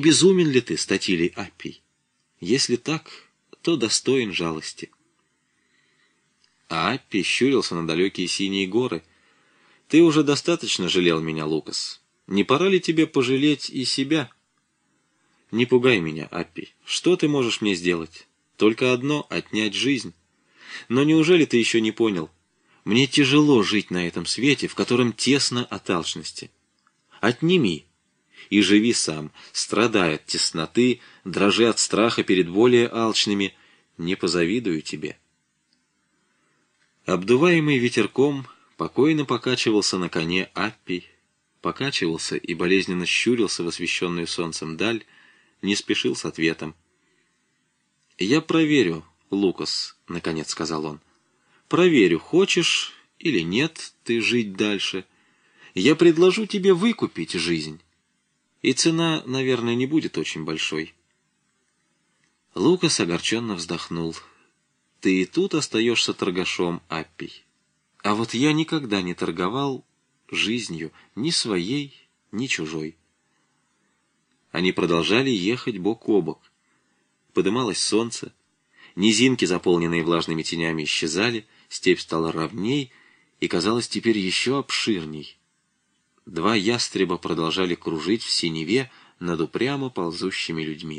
безумен ли ты, Статилий Аппий? Если так, то достоин жалости». А Аппий щурился на далекие синие горы. «Ты уже достаточно жалел меня, Лукас. Не пора ли тебе пожалеть и себя?» «Не пугай меня, Аппий. Что ты можешь мне сделать? Только одно — отнять жизнь. Но неужели ты еще не понял? Мне тяжело жить на этом свете, в котором тесно от алчности. Отними и живи сам, страдай от тесноты, дрожи от страха перед более алчными. Не позавидую тебе». Обдуваемый ветерком, покойно покачивался на коне Аппий, покачивался и болезненно щурился в освещенную солнцем даль, не спешил с ответом. «Я проверю, Лукас», — наконец сказал он. «Проверю, хочешь или нет ты жить дальше. Я предложу тебе выкупить жизнь. И цена, наверное, не будет очень большой». Лукас огорченно вздохнул. «Ты и тут остаешься торгашом, Аппий. А вот я никогда не торговал жизнью, ни своей, ни чужой». Они продолжали ехать бок о бок. Подымалось солнце, низинки, заполненные влажными тенями, исчезали, степь стала ровней и казалась теперь еще обширней. Два ястреба продолжали кружить в синеве над упрямо ползущими людьми.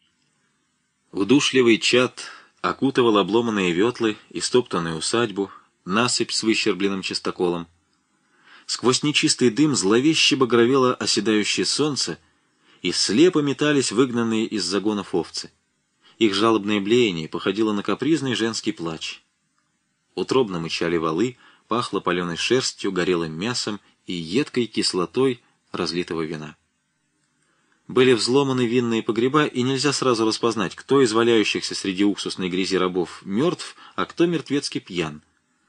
Удушливый чад окутывал обломанные ветлы и стоптанную усадьбу, насыпь с выщербленным частоколом. Сквозь нечистый дым зловеще багровело оседающее солнце, и слепо метались выгнанные из загонов овцы. Их жалобное блеяние походило на капризный женский плач. Утробно мычали валы, пахло паленой шерстью, горелым мясом и едкой кислотой разлитого вина. Были взломаны винные погреба, и нельзя сразу распознать, кто из валяющихся среди уксусной грязи рабов мертв, а кто мертвецки пьян.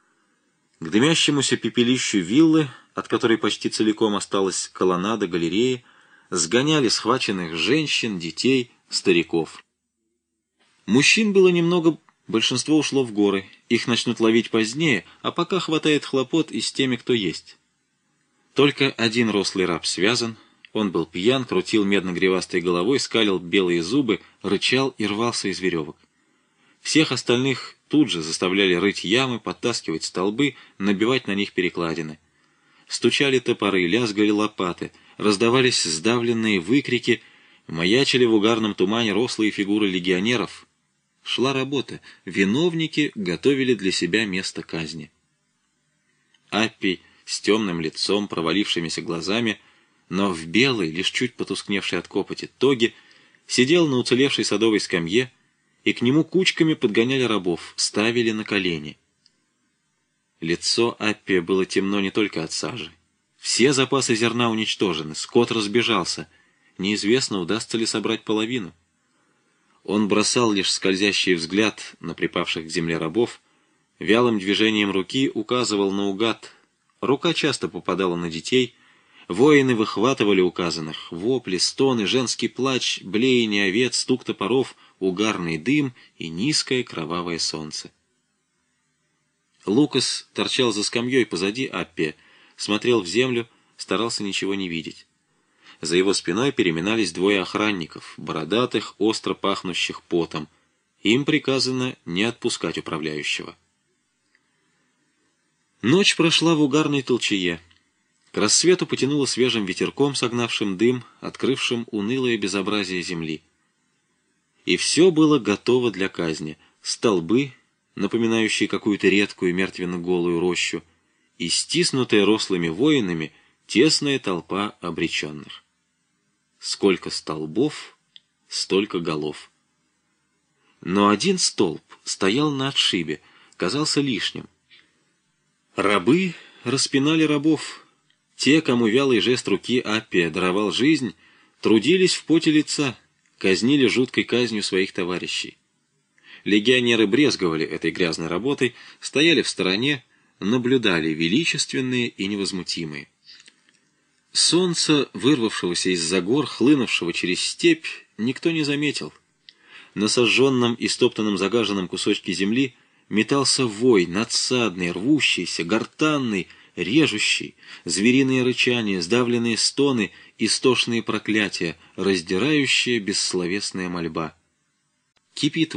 К дымящемуся пепелищу виллы, от которой почти целиком осталась колоннада, галереи, сгоняли схваченных женщин, детей, стариков. Мужчин было немного, большинство ушло в горы, их начнут ловить позднее, а пока хватает хлопот и с теми, кто есть. Только один рослый раб связан. Он был пьян, крутил медно-гривастой головой, скалил белые зубы, рычал и рвался из веревок. Всех остальных тут же заставляли рыть ямы, подтаскивать столбы, набивать на них перекладины. Стучали топоры, лязгали лопаты, раздавались сдавленные выкрики, маячили в угарном тумане рослые фигуры легионеров. Шла работа, виновники готовили для себя место казни. Аппий с темным лицом, провалившимися глазами, но в белой, лишь чуть потускневшей от копоти тоге, сидел на уцелевшей садовой скамье, и к нему кучками подгоняли рабов, ставили на колени. Лицо Аппия было темно не только от сажи. Все запасы зерна уничтожены, скот разбежался, неизвестно, удастся ли собрать половину. Он бросал лишь скользящий взгляд на припавших к земле рабов, вялым движением руки указывал наугад. Рука часто попадала на детей. Воины выхватывали указанных. Вопли, стоны, женский плач, блеяние овец, стук топоров, угарный дым и низкое кровавое солнце. Лукас торчал за скамьей позади Аппия, смотрел в землю, старался ничего не видеть. За его спиной переминались двое охранников, бородатых, остро пахнущих потом. Им приказано не отпускать управляющего. Ночь прошла в угарной толчее. К рассвету потянуло свежим ветерком, согнавшим дым, открывшим унылое безобразие земли. И все было готово для казни. Столбы, напоминающие какую-то редкую мертвенно-голую рощу, и стиснутая рослыми воинами тесная толпа обреченных. Сколько столбов, столько голов. Но один столб стоял на отшибе, казался лишним. Рабы распинали рабов. Те, кому вялый жест руки Аппия даровал жизнь, трудились в поте лица, казнили жуткой казнью своих товарищей. Легионеры брезговали этой грязной работой, стояли в стороне, наблюдали величественные и невозмутимые. Солнце, вырвавшегося из-за гор, хлынувшего через степь, никто не заметил. На сожженном и стоптанном загаженном кусочке земли метался вой, надсадный, рвущийся, гортанный, режущий, звериные рычания, сдавленные стоны, истошные проклятия, раздирающая бессловесная мольба. Кипит